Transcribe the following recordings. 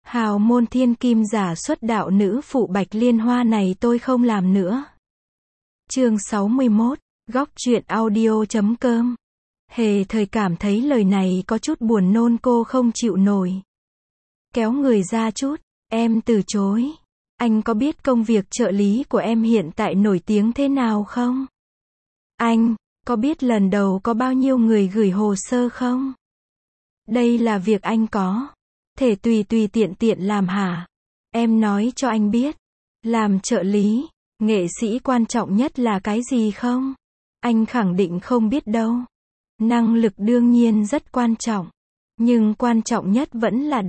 Hào môn thiên kim giả xuất đạo nữ phụ Bạch Liên Hoa này tôi không làm nữa. Chương 61, góc truyện audio.com. Hề thời cảm thấy lời này có chút buồn nôn, cô không chịu nổi. Kéo người ra chút, em từ chối. Anh có biết công việc trợ lý của em hiện tại nổi tiếng thế nào không? Anh có biết lần đầu có bao nhiêu người gửi hồ sơ không? Đây là việc anh có thể tùy tiện làm hả? Em nói cho anh biết, làm trợ lý, nghệ sĩ quan trọng nhất là cái gì không? Anh khẳng định không biết đâu. Năng lực đương nhiên rất quan trọng, nhưng quan trọng nhất vẫn là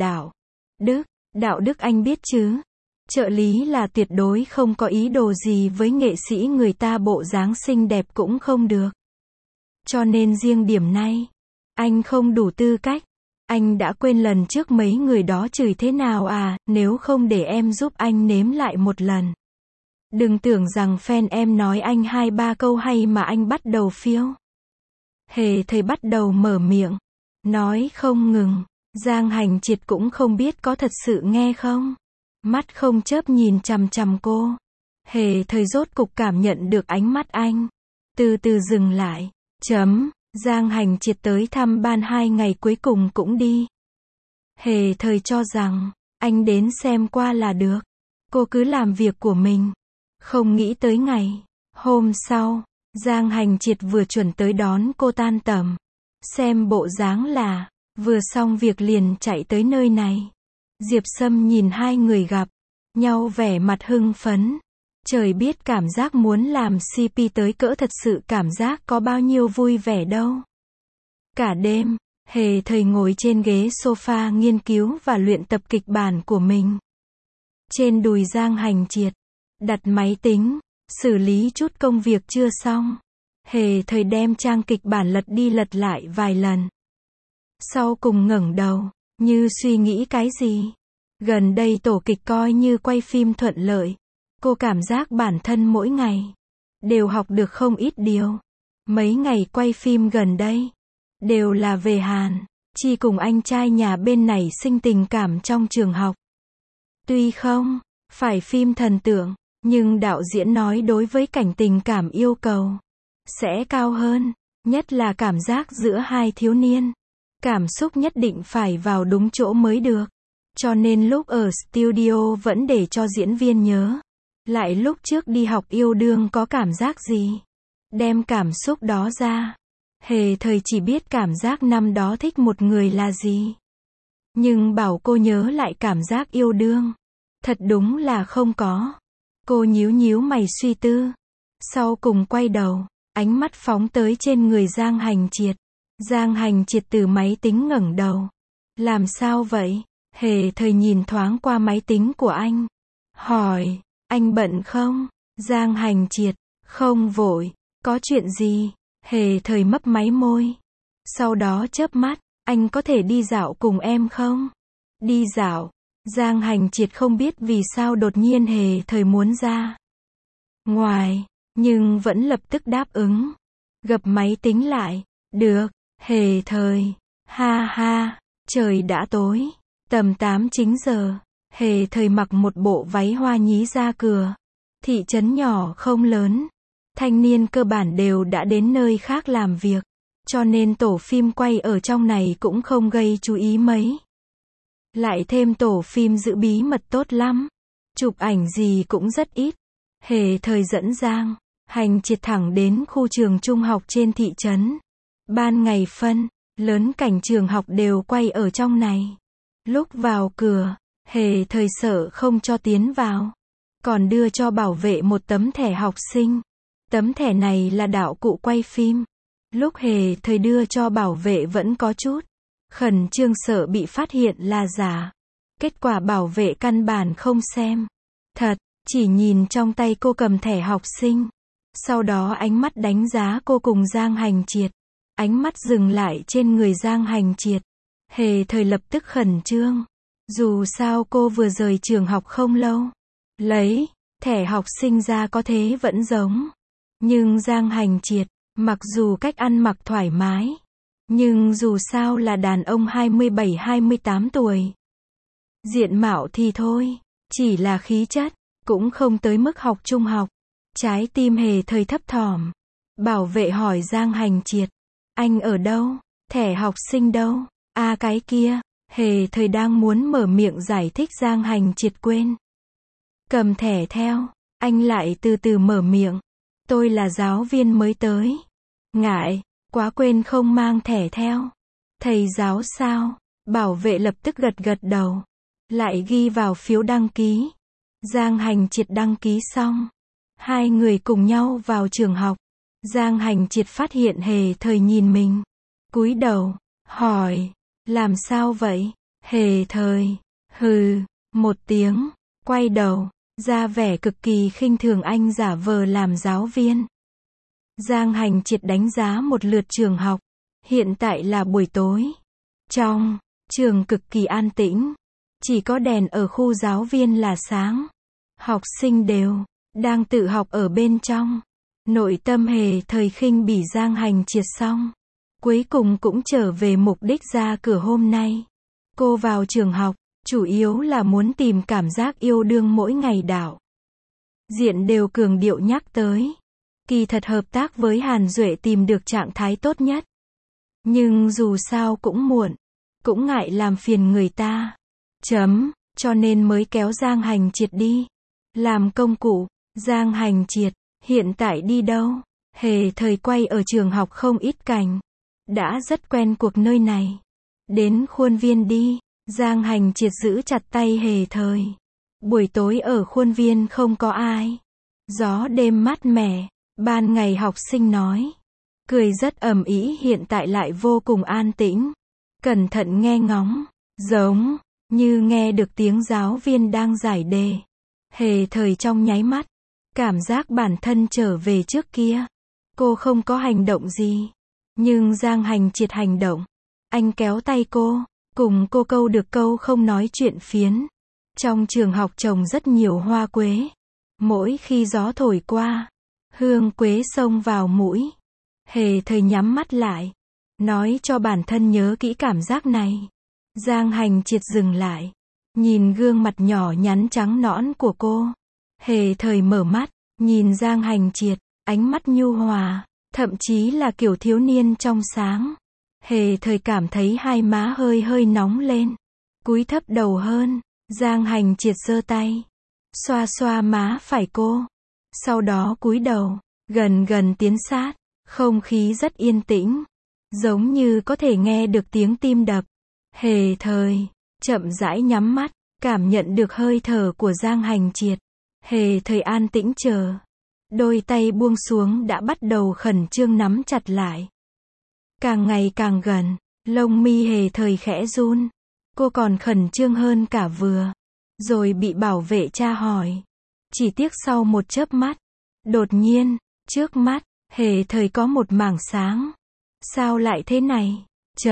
đạo đức anh biết chứ. Trợ lý là tuyệt đối không có ý đồ gì với nghệ sĩ, người ta bộ dáng xinh đẹp cũng không được. Cho nên riêng điểm này, anh không đủ tư cách. Anh đã quên lần trước mấy người đó chửi thế nào à, nếu không để em giúp anh nếm lại một lần. Đừng tưởng rằng fan em nói anh 2-3 câu hay mà anh bắt đầu phiêu. Hề thầy bắt đầu mở miệng, nói không ngừng. Giang Hành Triệt cũng không biết có thật sự nghe không. Mắt không chớp nhìn chằm chằm cô. Hề thời rốt cục cảm nhận được ánh mắt anh. Từ từ dừng lại. Giang Hành Triệt tới thăm ban 2 ngày cuối cùng cũng đi. Hề thời cho rằng, anh đến xem qua là được. Cô cứ làm việc của mình. Không nghĩ tới ngày hôm sau, Giang Hành Triệt vừa chuẩn tới đón cô tan tầm. Xem bộ dáng là vừa xong việc liền chạy tới nơi này. Diệp Sâm nhìn hai người gặp nhau vẻ mặt hưng phấn. Trời biết cảm giác muốn làm CP tới cỡ thật sự cảm giác có bao nhiêu vui vẻ đâu. Cả đêm, Hề thời ngồi trên ghế sofa nghiên cứu và luyện tập kịch bản của mình. Trên đùi Giang Hành Triệt đặt máy tính, xử lý chút công việc chưa xong. Hề thời đem trang kịch bản lật đi lật lại vài lần. Sau cùng ngẩng đầu, như suy nghĩ cái gì. Gần đây tổ kịch coi như quay phim thuận lợi. Cô cảm giác bản thân mỗi ngày đều học được không ít điều. Mấy ngày quay phim gần đây đều là về Hàn Chi cùng anh trai nhà bên này sinh tình cảm trong trường học. Tuy không phải phim thần tượng, nhưng đạo diễn nói đối với cảnh tình cảm yêu cầu sẽ cao hơn, nhất là cảm giác giữa hai thiếu niên. Cảm xúc nhất định phải vào đúng chỗ mới được. Cho nên lúc ở studio vẫn để cho diễn viên nhớ lại lúc trước đi học yêu đương có cảm giác gì. Đem cảm xúc đó ra. Hề thời chỉ biết cảm giác năm đó thích một người là gì. Nhưng bảo cô nhớ lại cảm giác yêu đương, thật đúng là không có. Cô nhíu mày suy tư. Sau cùng quay đầu, ánh mắt phóng tới trên người Giang Hành Triệt. Giang Hành Triệt từ máy tính ngẩng đầu. Làm sao vậy? Hề thời nhìn thoáng qua máy tính của anh. Hỏi, anh bận không? Giang Hành Triệt, không vội. Có chuyện gì? Hề thời mấp máy môi. Sau đó chớp mắt, anh có thể đi dạo cùng em không? Đi dạo. Giang Hành Triệt không biết vì sao đột nhiên Hề thời muốn ra ngoài, nhưng vẫn lập tức đáp ứng. Gập máy tính lại. Được, Hề thời. Ha ha, trời đã tối. Tầm 8-9 giờ, Hề thời mặc một bộ váy hoa nhí ra cửa. Thị trấn nhỏ không lớn. Thanh niên cơ bản đều đã đến nơi khác làm việc. Cho nên tổ phim quay ở trong này cũng không gây chú ý mấy. Lại thêm tổ phim giữ bí mật tốt lắm. Chụp ảnh gì cũng rất ít. Hề thời dẫn Giang Hành Triệt thẳng đến khu trường trung học trên thị trấn. Ban ngày phân lớn cảnh trường học đều quay ở trong này. Lúc vào cửa, Hề thời sợ không cho tiến vào. Còn đưa cho bảo vệ một tấm thẻ học sinh. Tấm thẻ này là đạo cụ quay phim. Lúc Hề thời đưa cho bảo vệ vẫn có chút khẩn trương sợ bị phát hiện là giả. Kết quả bảo vệ căn bản không xem thật, chỉ nhìn trong tay cô cầm thẻ học sinh. Sau đó ánh mắt đánh giá cô cùng Giang Hành Triệt. Ánh mắt dừng lại trên người Giang Hành Triệt. Hề thời lập tức khẩn trương. Dù sao cô vừa rời trường học không lâu. Lấy thẻ học sinh ra có thế vẫn giống. Nhưng Giang Hành Triệt, mặc dù cách ăn mặc thoải mái, nhưng dù sao là đàn ông 27-28 tuổi. Diện mạo thì thôi, chỉ là khí chất, cũng không tới mức học trung học. Trái tim Hề Thời thấp thỏm. Bảo vệ hỏi Giang Hành Triệt. Anh ở đâu? Thẻ học sinh đâu? À cái kia. Hề Thời đang muốn mở miệng giải thích, Giang Hành Triệt quên cầm thẻ theo. Anh lại từ từ mở miệng. Tôi là giáo viên mới tới. Ngại, quá quên không mang thẻ theo. Thầy giáo sao? Bảo vệ lập tức gật gật đầu. Lại ghi vào phiếu đăng ký. Giang Hành Triệt đăng ký xong. Hai người cùng nhau vào trường học. Giang Hành Triệt phát hiện Hề Thời nhìn mình. Cúi đầu, hỏi. Làm sao vậy? Hề Thời, hừ, một tiếng, quay đầu, ra vẻ cực kỳ khinh thường, anh giả vờ làm giáo viên. Giang Hành Triệt đánh giá một lượt trường học. Hiện tại là buổi tối. Trong trường cực kỳ an tĩnh. Chỉ có đèn ở khu giáo viên là sáng. Học sinh đều đang tự học ở bên trong. Nội tâm Hề Thời khinh bỉ Giang Hành Triệt xong. Cuối cùng cũng trở về mục đích ra cửa hôm nay. Cô vào trường học, chủ yếu là muốn tìm cảm giác yêu đương mỗi ngày đạo. Diện đều cường điệu nhắc tới. Kỳ thật hợp tác với Hàn Duệ tìm được trạng thái tốt nhất. Nhưng dù sao cũng muộn. Cũng ngại làm phiền người ta. Cho nên mới kéo Giang Hành Triệt đi. Làm công cụ. Giang Hành Triệt, hiện tại đi đâu? Hề Thời quay ở trường học không ít cảnh. Đã rất quen cuộc nơi này. Đến khuôn viên đi. Giang Hành Triệt giữ chặt tay Hề Thời. Buổi tối ở khuôn viên không có ai. Gió đêm mát mẻ. Ban ngày học sinh nói. Cười rất ầm ĩ, hiện tại lại vô cùng an tĩnh. Cẩn thận nghe ngóng. Giống như nghe được tiếng giáo viên đang giải đề. Hề Thời trong nháy mắt. Cảm giác bản thân trở về trước kia. Cô không có hành động gì. Nhưng Giang Hành Triệt hành động. Anh kéo tay cô. Cùng cô câu được câu không nói chuyện phiến. Trong trường học trồng rất nhiều hoa quế. Mỗi khi gió thổi qua. Hương quế xông vào mũi. Hề Thời nhắm mắt lại. Nói cho bản thân nhớ kỹ cảm giác này. Giang Hành Triệt dừng lại. Nhìn gương mặt nhỏ nhắn trắng nõn của cô. Hề Thời mở mắt. Nhìn Giang Hành Triệt. Ánh mắt nhu hòa. Thậm chí là kiểu thiếu niên trong sáng. Hề Thời cảm thấy hai má hơi hơi nóng lên. Cúi thấp đầu hơn. Giang Hành Triệt giơ tay. Xoa xoa má phải cô. Sau đó cúi đầu. Gần gần tiến sát. Không khí rất yên tĩnh. Giống như có thể nghe được tiếng tim đập. Hề Thời chậm rãi nhắm mắt. Cảm nhận được hơi thở của Giang Hành Triệt. Hề Thời an tĩnh chờ. Đôi tay buông xuống đã bắt đầu khẩn trương nắm chặt lại. Càng ngày càng gần, lông mi Hề Thời khẽ run. Cô còn khẩn trương hơn cả vừa. Rồi bị bảo vệ tra hỏi. Chỉ tiếc sau một chớp mắt. Đột nhiên, trước mắt, Hề Thời có một mảng sáng. Sao lại thế này?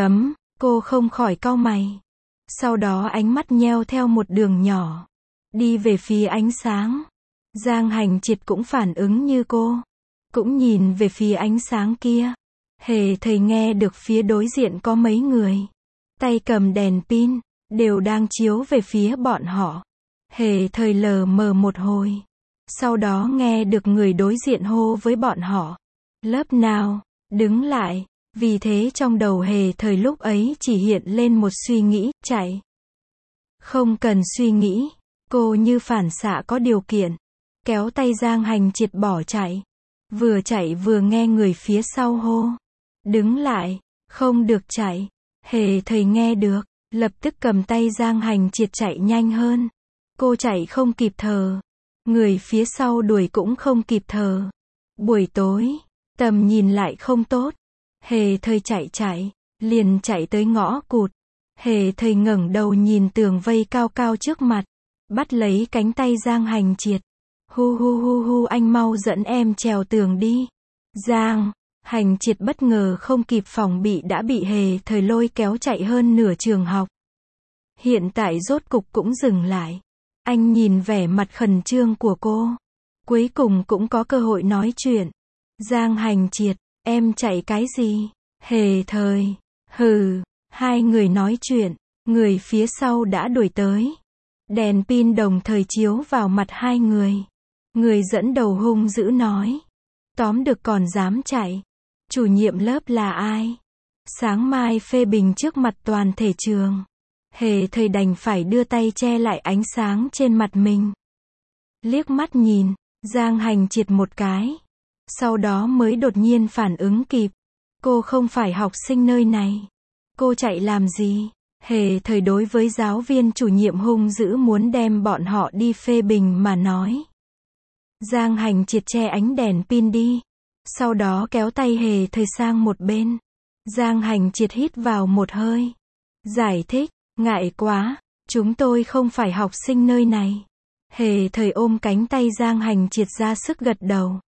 Cô không khỏi cau mày. Sau đó ánh mắt nheo theo một đường nhỏ. Đi về phía ánh sáng. Giang Hành Triệt cũng phản ứng như cô. Cũng nhìn về phía ánh sáng kia. Hề Thời nghe được phía đối diện có mấy người. Tay cầm đèn pin. Đều đang chiếu về phía bọn họ. Hề Thời lờ mờ một hồi. Sau đó nghe được người đối diện hô với bọn họ. Lớp nào? Đứng lại. Vì thế trong đầu Hề Thời lúc ấy chỉ hiện lên một suy nghĩ, chạy. Không cần suy nghĩ. Cô như phản xạ có điều kiện. Kéo tay Giang Hành Triệt bỏ chạy. Vừa chạy vừa nghe người phía sau hô. Đứng lại. Không được chạy. Hề Thời nghe được. Lập tức cầm tay Giang Hành Triệt chạy nhanh hơn. Cô chạy không kịp thở. Người phía sau đuổi cũng không kịp thở. Buổi tối. Tầm nhìn lại không tốt. Hề Thời chạy. Liền chạy tới ngõ cụt. Hề Thời ngẩng đầu nhìn tường vây cao cao trước mặt. Bắt lấy cánh tay Giang Hành Triệt. Hu, anh mau dẫn em trèo tường đi. Giang Hành Triệt bất ngờ không kịp phòng bị đã bị Hề Thời lôi kéo chạy hơn nửa trường học. Hiện tại rốt cục cũng dừng lại. Anh nhìn vẻ mặt khẩn trương của cô. Cuối cùng cũng có cơ hội nói chuyện. Giang Hành Triệt, em chạy cái gì? Hề Thời, hừ, hai người nói chuyện. Người phía sau đã đuổi tới. Đèn pin đồng thời chiếu vào mặt hai người. Người dẫn đầu hung dữ nói. Tóm được còn dám chạy. Chủ nhiệm lớp là ai? Sáng mai phê bình trước mặt toàn thể trường. Hề Thời đành phải đưa tay che lại ánh sáng trên mặt mình. Liếc mắt nhìn Giang Hành Triệt một cái. Sau đó mới đột nhiên phản ứng kịp. Cô không phải học sinh nơi này. Cô chạy làm gì? Hề Thời đối với giáo viên chủ nhiệm hung dữ muốn đem bọn họ đi phê bình mà nói. Giang Hành Triệt che ánh đèn pin đi. Sau đó kéo tay Hề Thời sang một bên. Giang Hành Triệt hít vào một hơi. Giải thích, ngại quá, chúng tôi không phải học sinh nơi này. Hề Thời ôm cánh tay Giang Hành Triệt ra sức gật đầu.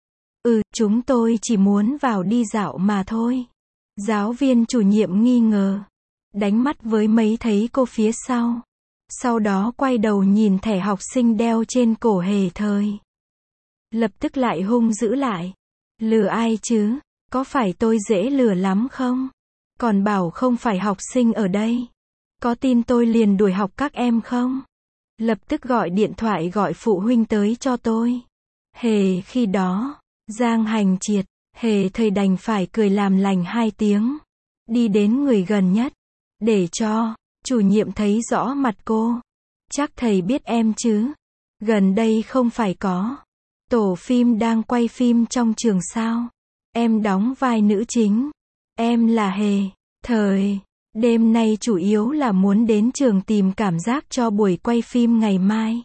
Chúng tôi chỉ muốn vào đi dạo mà thôi. Giáo viên chủ nhiệm nghi ngờ. Đánh mắt với mấy thấy cô phía sau. Sau đó quay đầu nhìn thẻ học sinh đeo trên cổ Hề Thời. Lập tức lại hung dữ lại. Lừa ai chứ? Có phải tôi dễ lừa lắm không? Còn bảo không phải học sinh ở đây. Có tin tôi liền đuổi học các em không? Lập tức gọi điện thoại gọi phụ huynh tới cho tôi. Khi đó, Giang Hành Triệt, Hề Thời đành phải cười làm lành hai tiếng. Đi đến người gần nhất. Để cho chủ nhiệm thấy rõ mặt cô. Chắc thầy biết em chứ? Gần đây không phải có tổ phim đang quay phim trong trường sao? Em đóng vai nữ chính. Em là Hề Thời. Đêm nay chủ yếu là muốn đến trường tìm cảm giác cho buổi quay phim ngày mai.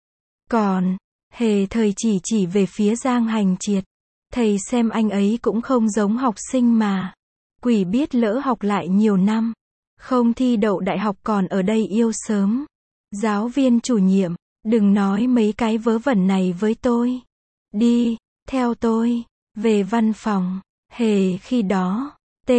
Còn, Hề Thời chỉ về phía Giang Hành Triệt. Thầy xem anh ấy cũng không giống học sinh mà. Quỷ biết lỡ học lại nhiều năm. Không thi đậu đại học còn ở đây yêu sớm. Giáo viên chủ nhiệm, đừng nói mấy cái vớ vẩn này với tôi. Đi, theo tôi, về văn phòng. Khi đó,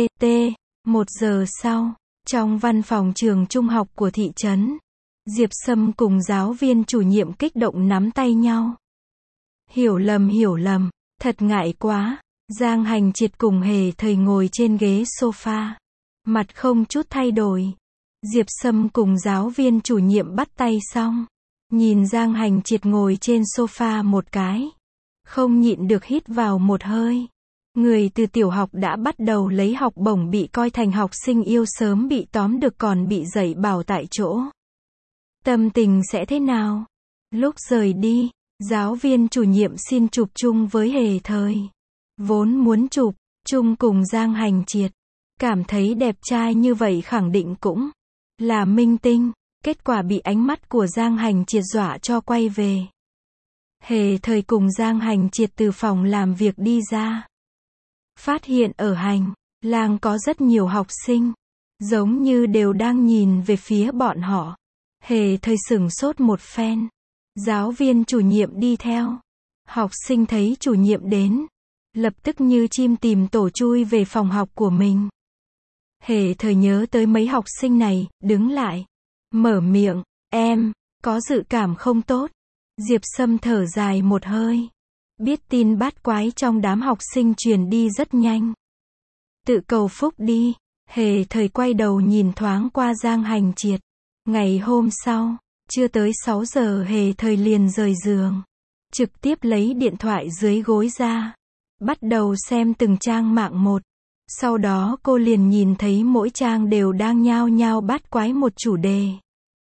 1 giờ sau, trong văn phòng trường trung học của thị trấn, Diệp Sâm cùng giáo viên chủ nhiệm kích động nắm tay nhau. Hiểu lầm, thật ngại quá. Giang Hành Triệt cùng Hề Thời ngồi trên ghế sofa. Mặt không chút thay đổi. Diệp Sâm cùng giáo viên chủ nhiệm bắt tay xong. Nhìn Giang Hành Triệt ngồi trên sofa một cái. Không nhịn được hít vào một hơi. Người từ tiểu học đã bắt đầu lấy học bổng bị coi thành học sinh yêu sớm bị tóm được còn bị dạy bảo tại chỗ. Tâm tình sẽ thế nào? Lúc rời đi, giáo viên chủ nhiệm xin chụp chung với Hề Thời. Vốn muốn chụp chung cùng Giang Hành Triệt. Cảm thấy đẹp trai như vậy khẳng định cũng là minh tinh. Kết quả bị ánh mắt của Giang Hành Triệt dọa cho quay về. Hề Thời cùng Giang Hành Triệt từ phòng làm việc đi ra. Phát hiện ở hành lang có rất nhiều học sinh. Giống như đều đang nhìn về phía bọn họ. Hề Thời sửng sốt một phen. Giáo viên chủ nhiệm đi theo. Học sinh thấy chủ nhiệm đến. Lập tức như chim tìm tổ chui về phòng học của mình. Hề Thời nhớ tới mấy học sinh này, đứng lại. Mở miệng, em, có dự cảm không tốt. Diệp Sâm thở dài một hơi. Biết tin bát quái trong đám học sinh truyền đi rất nhanh. Tự cầu phúc đi. Hề Thời quay đầu nhìn thoáng qua Giang Hành Triệt. Ngày hôm sau, chưa tới 6 giờ Hề Thời liền rời giường. Trực tiếp lấy điện thoại dưới gối ra. Bắt đầu xem từng trang mạng một. Sau đó cô liền nhìn thấy mỗi trang đều đang nhao nhao bát quái một chủ đề.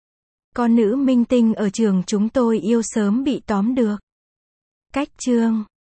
Con nữ minh tinh ở trường chúng tôi yêu sớm bị tóm được. Cách chương